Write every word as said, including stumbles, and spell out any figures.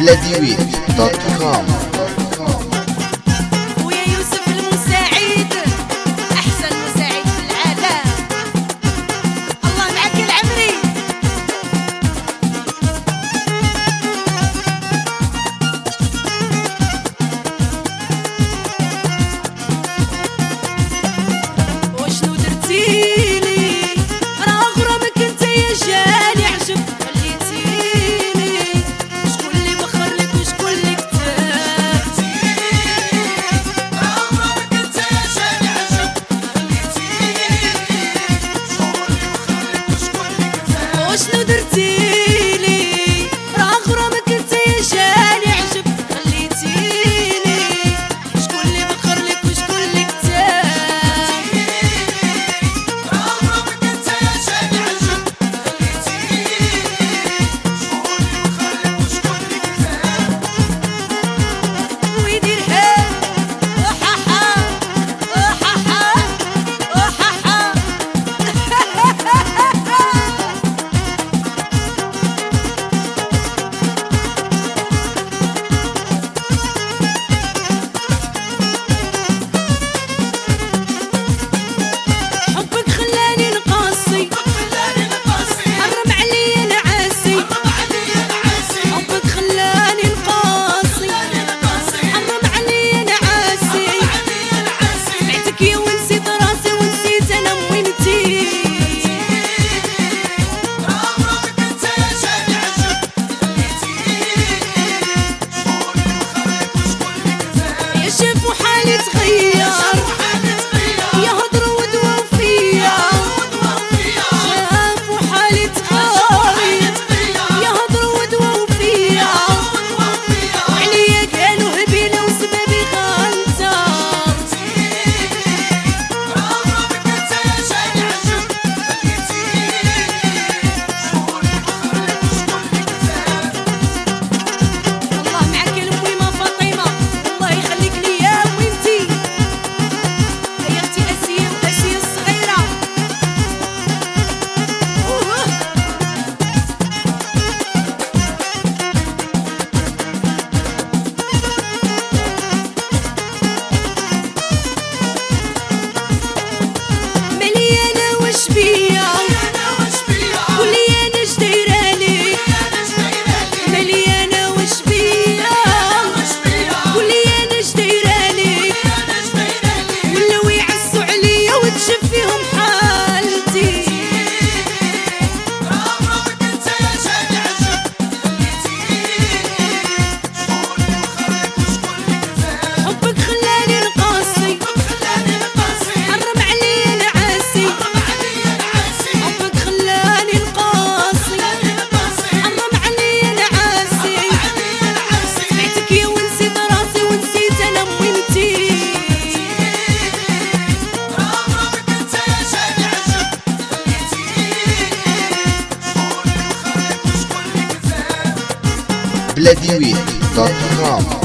بلاديويت دوت كوم. ويا يوسف المساعد احسن مساعد في العالم. الله معك العمري. وشنو درتيلي راه غرامك انت يا جاني عجب خليتيني. شكون اللي بخر لك وشكون اللي كتاب؟ راه غرامك انت يا جاني عجب خليتيني. شكون اللي بخر لك وشكون اللي كتاب؟ وشنو درتيلي راه غرامك انت يا جاني عجب خليتيني. شكون اللي بخر لك وشكون اللي كتاب؟ حبك خلاني نقاسي حرم عليا نعاسي. حبك خلاني نقاسي حرم عليا نعاسي. سمعتك يا ونسيت راسي ونسيت انا وينتي. يا شافوا حالي تغير يا هضروا ودواو فيا. شافوا حالي تغير يا هضروا ودواو فيا. وعليا قالوا هبيله وسبابي غلطه. الله معاك يا الميمه فاطمه الله يخليك ليا وانتي. هيا اختي اسيه واسيه الصغيره. أوه. مليانه وش بيا قولي انا اش دايرالك. مليانه وش بيا قولي انا اش دايرالك. ولاو يعزوا عليا وتشف فيهم حالتي. حبك خلاني نقاسي حرم عليا نعاسي. حبك خلاني نقاسي حرم عليا نعاسي. سمعتك يا ونسيت راسي ونسيت انا وينتي. بلاديويت دوت كوم.